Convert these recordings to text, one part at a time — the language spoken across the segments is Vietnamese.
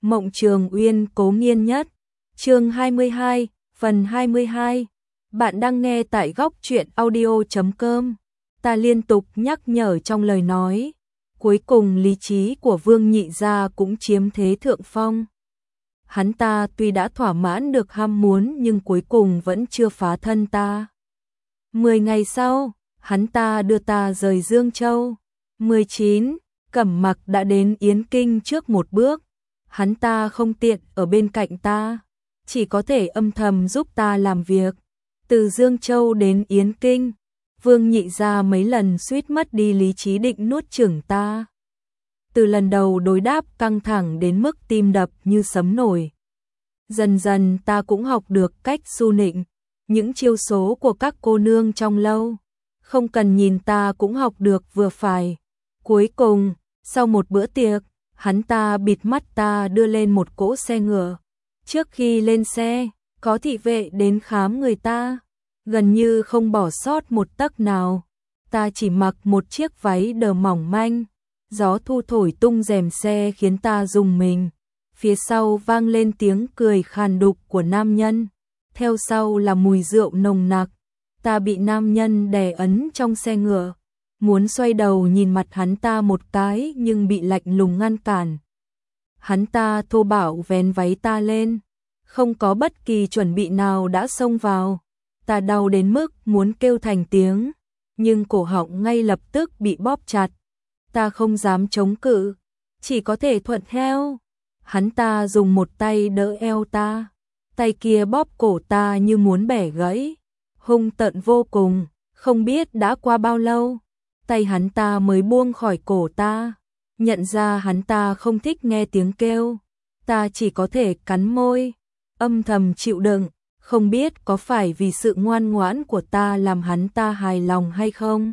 Mộng Trường Uyên cố nghiên nhất. Chương 22, phần 22. Bạn đang nghe tại góc truyện audio.com. Ta liên tục nhắc nhở trong lời nói. Cuối cùng lý trí của Vương Nhị gia cũng chiếm thế thượng phong. Hắn ta tuy đã thỏa mãn được ham muốn nhưng cuối cùng vẫn chưa phá thân ta. 10 ngày sau, hắn ta đưa ta rời Dương Châu. 19. Cẩm Mặc đã đến Yến Kinh trước một bước. Hắn ta không tiện ở bên cạnh ta, chỉ có thể âm thầm giúp ta làm việc. Từ Dương Châu đến Yến Kinh, Vương Nhị gia mấy lần suýt mất đi lý trí định nuốt chửng ta. Từ lần đầu đối đáp căng thẳng đến mức tim đập như sấm nổi. Dần dần ta cũng học được cách su nịnh, những chiêu số của các cô nương trong lâu. Không cần nhìn ta cũng học được vừa phải. Cuối cùng, sau một bữa tiệc, hắn ta bịt mắt ta đưa lên một cỗ xe ngựa. Trước khi lên xe, có thị vệ đến khám người ta, gần như không bỏ sót một tấc nào. Ta chỉ mặc một chiếc váy đờ mỏng manh, gió thu thổi tung rèm xe khiến ta rùng mình. Phía sau vang lên tiếng cười khàn đục của nam nhân, theo sau là mùi rượu nồng nặc. Ta bị nam nhân đè ấn trong xe ngựa, muốn xoay đầu nhìn mặt hắn ta một cái nhưng bị lạnh lùng ngăn cản. Hắn ta thô bạo vén váy ta lên, không có bất kỳ chuẩn bị nào đã xông vào. Ta đau đến mức muốn kêu thành tiếng, nhưng cổ họng ngay lập tức bị bóp chặt. Ta không dám chống cự, chỉ có thể thuận theo. Hắn ta dùng một tay đỡ eo ta, tay kia bóp cổ ta như muốn bẻ gãy, hung tợn vô cùng. Không biết đã qua bao lâu, tay hắn ta mới buông khỏi cổ ta. Nhận ra hắn ta không thích nghe tiếng kêu, ta chỉ có thể cắn môi, âm thầm chịu đựng. Không biết có phải vì sự ngoan ngoãn của ta làm hắn ta hài lòng hay không.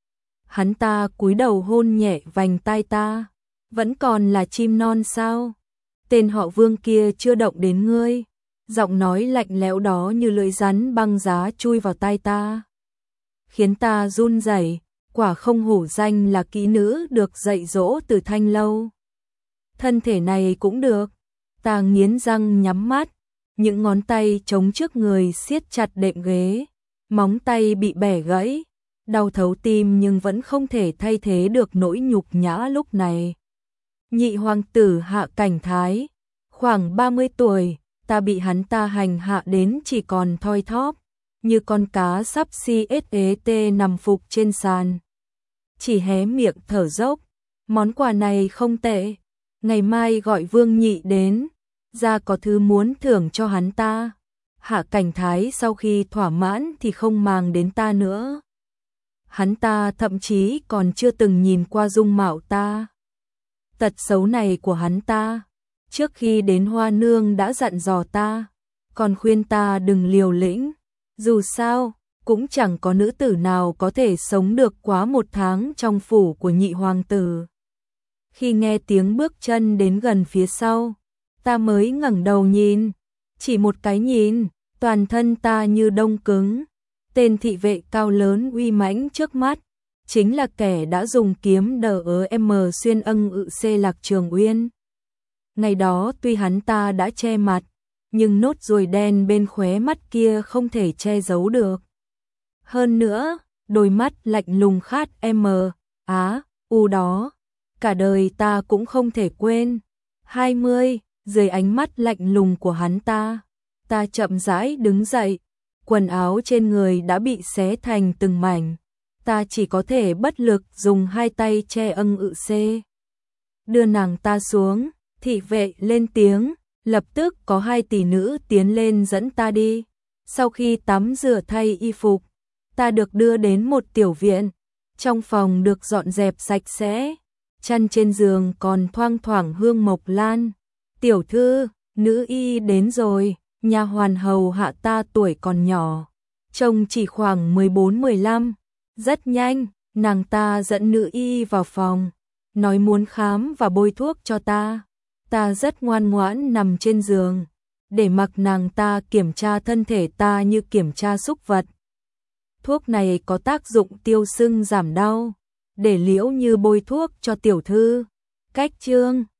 Hắn ta cúi đầu hôn nhẹ vành tai ta. Vẫn còn là chim non sao? Tên họ Vương kia chưa động đến ngươi. Giọng nói lạnh lẽo đó như lưỡi rắn băng giá chui vào tai ta, khiến ta run rẩy. Quả không hổ danh là kỹ nữ được dạy dỗ từ thanh lâu. Thân thể này cũng được. Ta nghiến răng nhắm mắt, những ngón tay chống trước người siết chặt đệm ghế, móng tay bị bẻ gãy, đau thấu tim nhưng vẫn không thể thay thế được nỗi nhục nhã lúc này. Nhị hoàng tử Hạ Cảnh Thái, khoảng 30 tuổi, ta bị hắn ta hành hạ đến chỉ còn thoi thóp, như con cá sắp chết nằm phục trên sàn. Chỉ hé miệng thở dốc, món quà này không tệ, ngày mai gọi Vương Nhị đến, ra có thứ muốn thưởng cho hắn ta. Hạ Cảnh Thái sau khi thỏa mãn thì không màng đến ta nữa. Hắn ta thậm chí còn chưa từng nhìn qua dung mạo ta. Tật xấu này của hắn ta, trước khi đến Hoa Nương đã dặn dò ta, còn khuyên ta đừng liều lĩnh. Dù sao, cũng chẳng có nữ tử nào có thể sống được quá 1 tháng trong phủ của nhị hoàng tử. Khi nghe tiếng bước chân đến gần phía sau, ta mới ngẩng đầu nhìn. Chỉ một cái nhìn, toàn thân ta như đông cứng. Tên thị vệ cao lớn uy mãnh trước mắt, chính là kẻ đã dùng kiếm đm xuyên Lạc Trường Uyên. Ngày đó tuy hắn ta đã che mặt, nhưng nốt ruồi đen bên khóe mắt kia không thể che giấu được. Hơn nữa, đôi mắt lạnh lùng khát đó, cả đời ta cũng không thể quên. 20, dưới ánh mắt lạnh lùng của hắn ta, ta chậm rãi đứng dậy, quần áo trên người đã bị xé thành từng mảnh. Ta chỉ có thể bất lực dùng 2 tay che đưa nàng ta xuống. Thị vệ lên tiếng, lập tức có 2 tỷ nữ tiến lên dẫn ta đi. Sau khi tắm rửa thay y phục, ta được đưa đến một tiểu viện. Trong phòng được dọn dẹp sạch sẽ, chăn trên giường còn thoang thoảng hương mộc lan. Tiểu thư, nữ y đến rồi. Nha hoàn hầu hạ ta tuổi còn nhỏ, trông chỉ khoảng 14-15. Rất nhanh, nàng ta dẫn nữ y vào phòng, nói muốn khám và bôi thuốc cho ta. Ta rất ngoan ngoãn nằm trên giường, để mặc nàng ta kiểm tra thân thể ta như kiểm tra súc vật. Thuốc này có tác dụng tiêu sưng giảm đau, để Liễu Như bôi thuốc cho tiểu thư. Cách chương